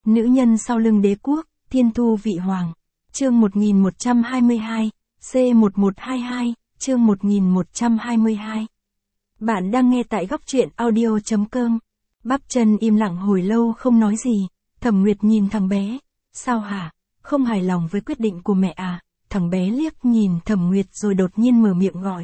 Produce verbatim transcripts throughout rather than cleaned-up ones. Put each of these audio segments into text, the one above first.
Nữ nhân sau lưng đế quốc, thiên thu vị hoàng. Chương một nghìn một trăm hai mươi hai, C một một hai hai, chương một nghìn một trăm hai mươi hai. Bạn đang nghe tại góc truyện audio chấm com. Bắp chân im lặng hồi lâu không nói gì, Thẩm Nguyệt nhìn thằng bé. Sao hả? Không hài lòng với quyết định của mẹ à? Thằng bé liếc nhìn Thẩm Nguyệt rồi đột nhiên mở miệng gọi.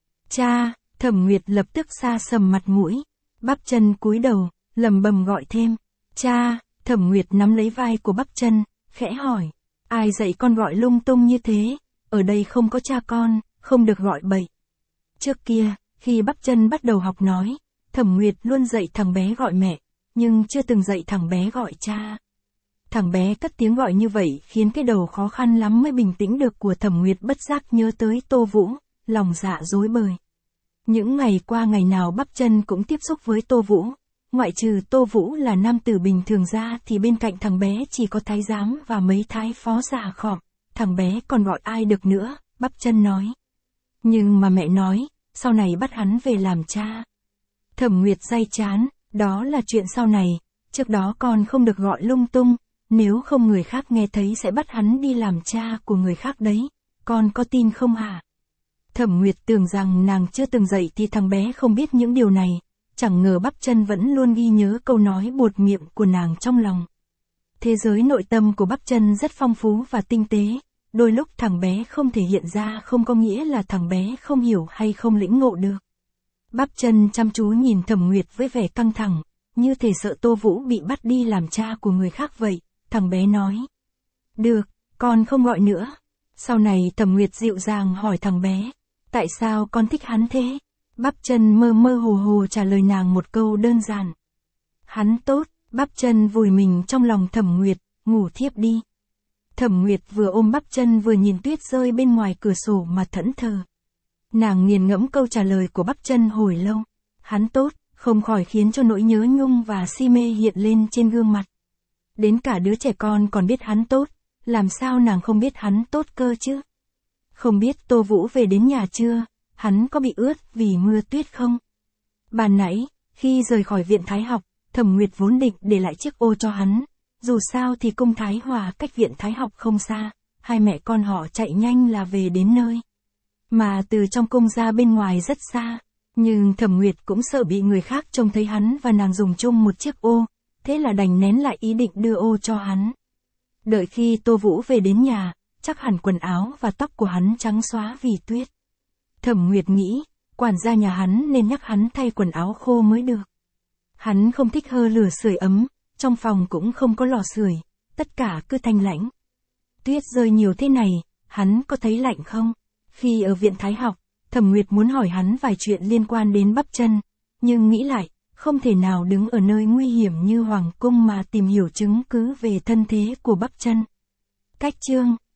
Cha! Thẩm Nguyệt lập tức sa sầm mặt mũi. Bắp chân cúi đầu, lầm bầm gọi thêm. Cha! Thẩm Nguyệt nắm lấy vai của Bắp chân, khẽ hỏi. Ai dạy con gọi lung tung như thế? Ở đây không có cha con, không được gọi bậy. Trước kia, khi Bắp chân bắt đầu học nói, Thẩm Nguyệt luôn dạy thằng bé gọi mẹ, nhưng chưa từng dạy thằng bé gọi cha. Thằng bé cất tiếng gọi như vậy khiến cái đầu khó khăn lắm mới bình tĩnh được của Thẩm Nguyệt bất giác nhớ tới Tô Vũ, lòng dạ rối bời. Những ngày qua ngày nào Bắp chân cũng tiếp xúc với Tô Vũ, ngoại trừ Tô Vũ là nam tử bình thường ra thì bên cạnh thằng bé chỉ có thái giám và mấy thái phó già khọm, thằng bé còn gọi ai được nữa, Bắp chân nói. Nhưng mà mẹ nói, sau này bắt hắn về làm cha. Thẩm Nguyệt day chán, đó là chuyện sau này, trước đó con không được gọi lung tung, nếu không người khác nghe thấy sẽ bắt hắn đi làm cha của người khác đấy, con có tin không hả? Thẩm Nguyệt tưởng rằng nàng chưa từng dạy thì thằng bé không biết những điều này, chẳng ngờ Bắp chân vẫn luôn ghi nhớ câu nói buột miệng của nàng trong lòng. Thế giới nội tâm của Bắp chân rất phong phú và tinh tế, đôi lúc thằng bé không thể hiện ra không có nghĩa là thằng bé không hiểu hay không lĩnh ngộ được. Bắp chân chăm chú nhìn Thẩm Nguyệt với vẻ căng thẳng, như thể sợ Tô Vũ bị bắt đi làm cha của người khác vậy, thằng bé nói. Được, con không gọi nữa. Sau này Thẩm Nguyệt dịu dàng hỏi thằng bé, tại sao con thích hắn thế? Bắp chân mơ mơ hồ hồ trả lời nàng một câu đơn giản. Hắn tốt. Bắp chân vùi mình trong lòng Thẩm Nguyệt, ngủ thiếp đi. Thẩm Nguyệt vừa ôm Bắp chân vừa nhìn tuyết rơi bên ngoài cửa sổ mà thẫn thờ. Nàng nghiền ngẫm câu trả lời của Bắp chân hồi lâu. Hắn tốt, không khỏi khiến cho nỗi nhớ nhung và si mê hiện lên trên gương mặt. Đến cả đứa trẻ con còn biết hắn tốt, làm sao nàng không biết hắn tốt cơ chứ? Không biết Tô Vũ về đến nhà chưa, hắn có bị ướt vì mưa tuyết không? Ban nãy, khi rời khỏi viện Thái học, Thẩm Nguyệt vốn định để lại chiếc ô cho hắn, dù sao thì cung Thái Hòa cách viện Thái học không xa, hai mẹ con họ chạy nhanh là về đến nơi. Mà từ trong cung ra bên ngoài rất xa, nhưng Thẩm Nguyệt cũng sợ bị người khác trông thấy hắn và nàng dùng chung một chiếc ô, thế là đành nén lại ý định đưa ô cho hắn. Đợi khi Tô Vũ về đến nhà, chắc hẳn quần áo và tóc của hắn trắng xóa vì tuyết. Thẩm Nguyệt nghĩ, quản gia nhà hắn nên nhắc hắn thay quần áo khô mới được. Hắn không thích hơ lửa sưởi ấm, trong phòng cũng không có lò sưởi, tất cả cứ thanh lãnh. Tuyết rơi nhiều thế này, hắn có thấy lạnh không? Khi ở viện Thái học, Thẩm Nguyệt muốn hỏi hắn vài chuyện liên quan đến Bắp chân, nhưng nghĩ lại, không thể nào đứng ở nơi nguy hiểm như Hoàng cung mà tìm hiểu chứng cứ về thân thế của Bắp chân. Cách chương